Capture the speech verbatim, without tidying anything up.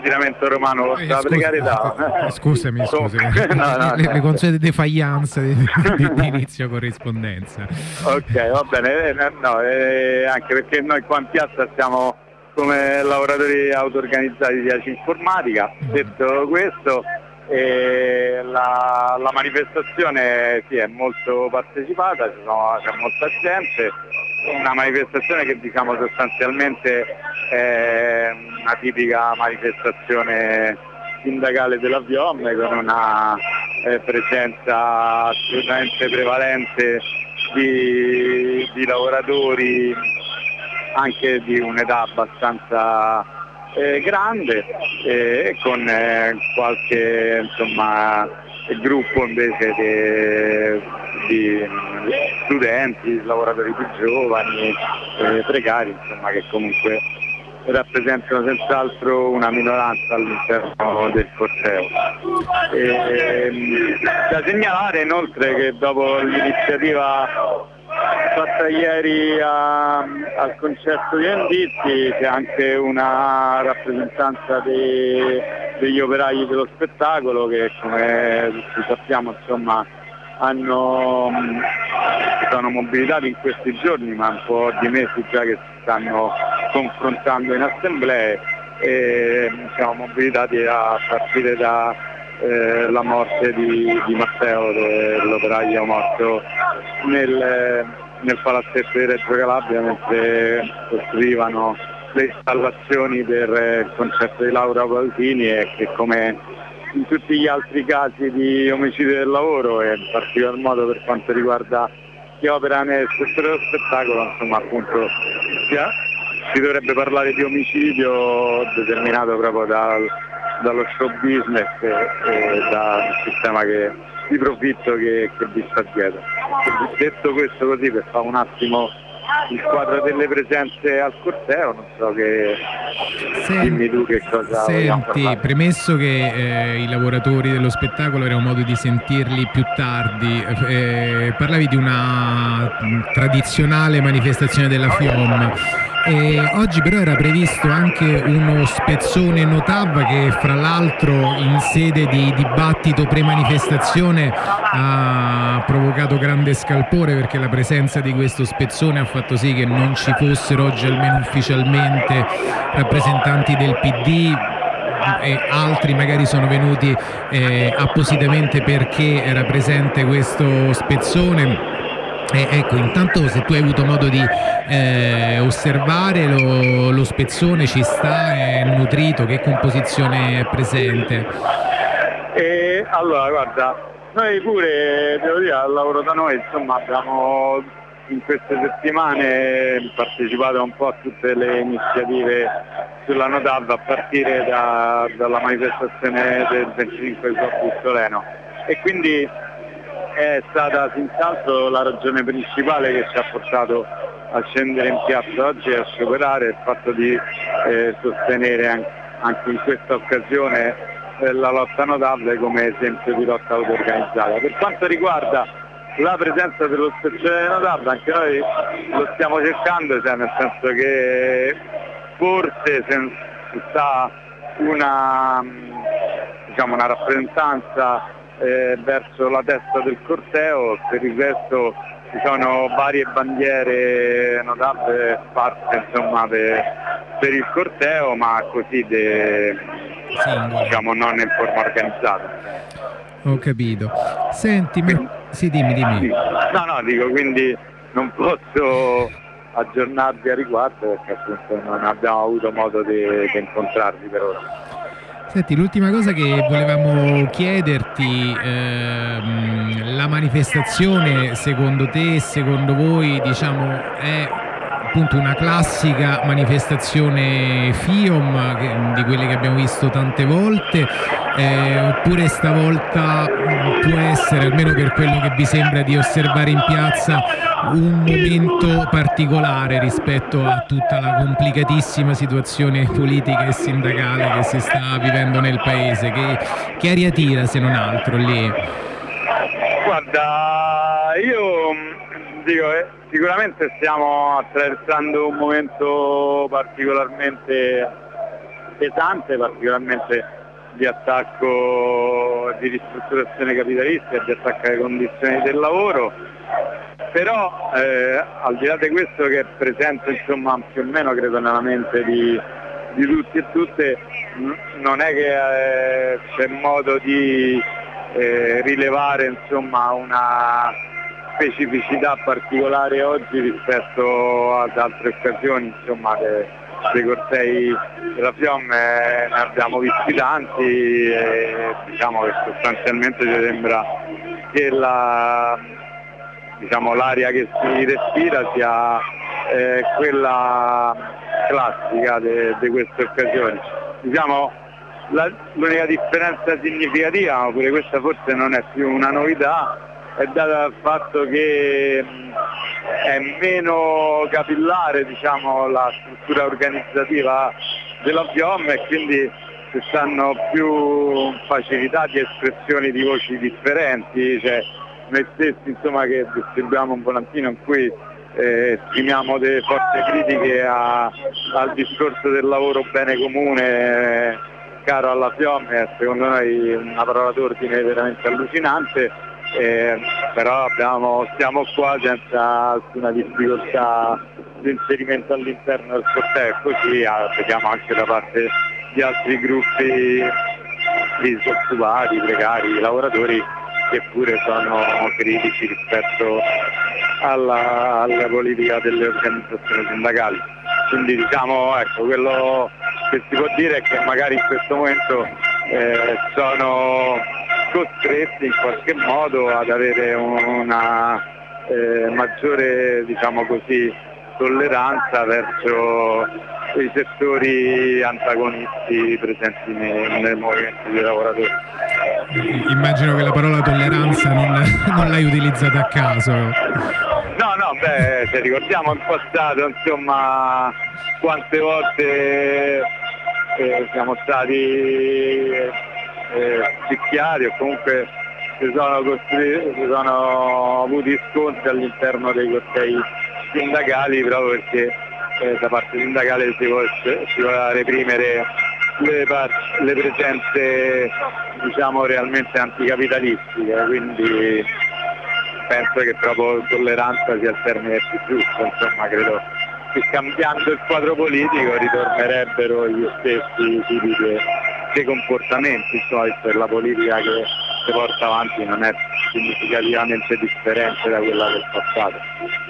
Giramento romano, eh, la scusa, precarietà. Scusami, scusami. no, no, le, no. le consuete defiance di, di, di inizio corrispondenza. Ok, va bene, eh, no, eh, anche perché noi qua in piazza stiamo come lavoratori auto-organizzati di A C I Informatica. Detto questo, eh, la, la manifestazione sì, è molto partecipata, ci sono, c'è molta gente, una manifestazione che diciamo sostanzialmente è una tipica manifestazione sindacale della V I O M con una eh, presenza assolutamente prevalente di, di lavoratori anche di un'età abbastanza eh, grande e eh, con eh, qualche insomma, gruppo invece de, di studenti, lavoratori più giovani, eh, precari, insomma, che comunque rappresentano senz'altro una minoranza all'interno del corteo. E, da segnalare inoltre che dopo l'iniziativa fatta ieri a, al concerto di Endizi c'è anche una rappresentanza dei, degli operai dello spettacolo che, come tutti sappiamo, insomma, hanno, si sono mobilitati in questi giorni, ma un po' di mesi già che si stanno confrontando in assemblee e siamo mobilitati a partire da eh, la morte di, di Matteo, l'operaio morto nel, nel palazzetto di Reggio Calabria mentre costruivano le installazioni per il concerto di Laura Pausini e che, come in tutti gli altri casi di omicidio del lavoro e in particolar modo per quanto riguarda chi opera nel settore dello spettacolo, insomma, appunto si, si dovrebbe parlare di omicidio determinato proprio dal, dallo show business e, e dal sistema che, di profitto che, che vi sta dietro. Detto questo, così per fare un attimo il quadro delle presenze al corteo, non so che Senti, dimmi tu che cosa senti, premesso che eh, i lavoratori dello spettacolo avremo modo di sentirli più tardi, eh, parlavi di una tradizionale manifestazione della F I O M. E oggi però era previsto anche uno spezzone Notav che fra l'altro in sede di dibattito pre-manifestazione ha provocato grande scalpore perché la presenza di questo spezzone ha fatto sì che non ci fossero oggi almeno ufficialmente rappresentanti del P D e altri magari sono venuti eh, appositamente perché era presente questo spezzone. Eh, ecco, intanto se tu hai avuto modo di eh, osservare lo, lo spezzone, ci sta, è nutrito, che composizione è presente? E allora guarda, noi pure, devo dire, al lavoro da noi, insomma, abbiamo in queste settimane partecipato un po' a tutte le iniziative sulla Notav a partire da, dalla manifestazione del venticinque di Buzzoleno e quindi è stata senz'altro la ragione principale che ci ha portato a scendere in piazza oggi e a scioperare il fatto di eh, sostenere anche in questa occasione eh, la lotta Notav come esempio di lotta auto-organizzata. Per quanto riguarda la presenza dello spezzone Notav, anche noi lo stiamo cercando, cioè nel senso che forse se sta una, diciamo, una rappresentanza Eh, verso la testa del corteo, per il resto ci sono varie bandiere Notav sparse insomma per, per il corteo, ma così de, diciamo non in forma organizzata. Ho capito. Senti, ma... sì, dimmi, dimmi. No, no, dico, quindi non posso aggiornarvi a riguardo perché appunto non abbiamo avuto modo di, di incontrarvi per ora. Senti, l'ultima cosa che volevamo chiederti, ehm, la manifestazione secondo te, secondo voi, diciamo, è appunto una classica manifestazione F I O M che, di quelle che abbiamo visto tante volte, eh, oppure stavolta può essere, almeno per quello che vi sembra di osservare in piazza, un momento particolare rispetto a tutta la complicatissima situazione politica e sindacale che si sta vivendo nel paese? Che, che aria tira se non altro lì? Guarda, io dico, eh, sicuramente stiamo attraversando un momento particolarmente pesante, particolarmente di attacco, di ristrutturazione capitalistica, di attacco alle condizioni del lavoro. Però eh, al di là di questo, che è presente insomma più o meno credo nella mente di, di tutti e tutte, n- non è che eh, c'è modo di eh, rilevare insomma una specificità particolare oggi rispetto ad altre occasioni, insomma de, dei cortei della Fiemme ne abbiamo visti tanti e diciamo che sostanzialmente ci sembra che la diciamo l'aria che si respira sia eh, quella classica di queste occasioni. Diciamo, la, l'unica differenza significativa, ma pure questa forse non è più una novità, è data dal fatto che mh, è meno capillare diciamo, la struttura organizzativa della Fiemme e quindi ci stanno più facilità di espressioni di voci differenti. Cioè, noi stessi insomma che distribuiamo un volantino in cui eh, esprimiamo delle forti critiche a, al discorso del lavoro bene comune eh, caro alla Fiemme, secondo noi una parola d'ordine veramente allucinante, eh, però abbiamo, stiamo qua senza alcuna difficoltà di inserimento all'interno del corteo, così ah, vediamo anche da parte di altri gruppi di disoccupati, precari, lavoratori che pure sono critici rispetto alla, alla politica delle organizzazioni sindacali. Quindi diciamo, ecco, quello che si può dire è che magari in questo momento eh, sono costretti in qualche modo ad avere una eh, maggiore, diciamo così, tolleranza verso i settori antagonisti presenti nei, nei movimenti dei lavoratori. Immagino che la parola tolleranza non, non l'hai utilizzata a caso. No, no, beh, se ricordiamo in passato, insomma, quante volte eh, siamo stati eh, picchiati o comunque si sono, costri- si sono avuti scontri all'interno dei cortei sindacali proprio perché eh, da parte sindacale si, vuole, si voleva reprimere le, par- le presenze diciamo realmente anticapitalistiche, quindi penso che proprio tolleranza sia il termine più giusto, insomma credo che cambiando il quadro politico ritornerebbero gli stessi tipi di comportamenti, insomma, per la politica che si porta avanti non è significativamente differente da quella del passato.